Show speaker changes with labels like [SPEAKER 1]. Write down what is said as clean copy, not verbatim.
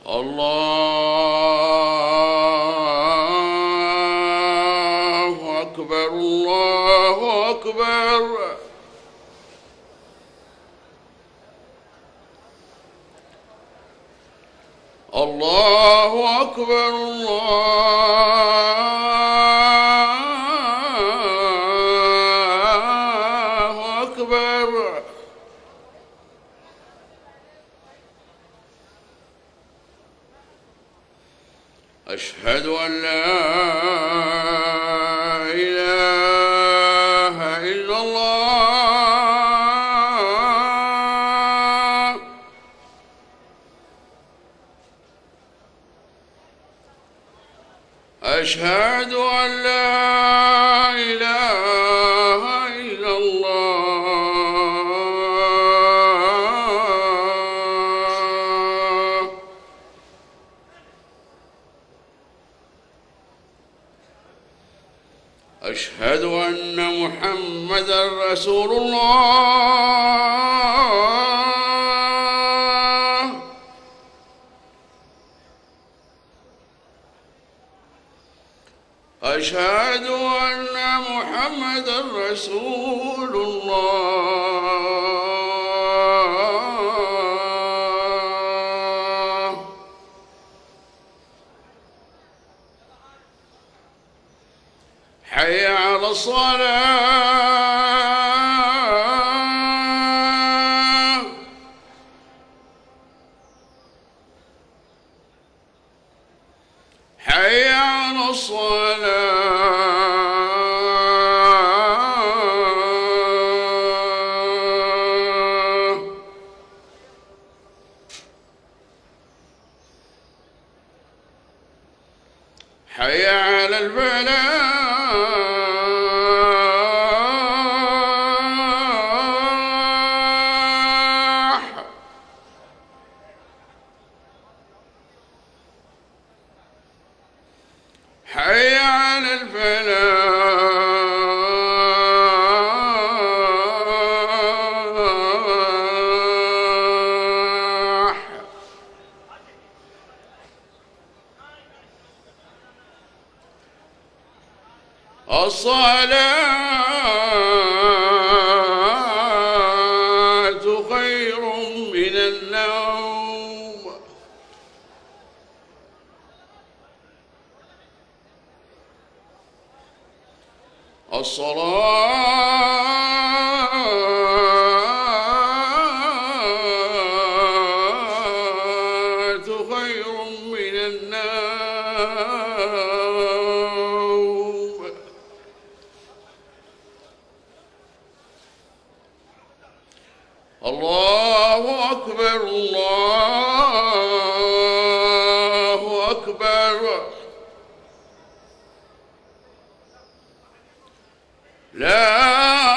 [SPEAKER 1] الله أكبر الله أكبر. الله أكبر الله أكبر. أشهد أن لا إله إلا الله. أشهد أن لا إله إلا الله. أشهد أن محمدًا رسول الله. أشهد أن محمدًا رسول الله. حي على الصلاة. حي على الصلاة. حي على الفلاح. حي على الفلاح. الصلاة خير من النوم. الصلاة خير من النوم. الله أكبر الله أكبر. لا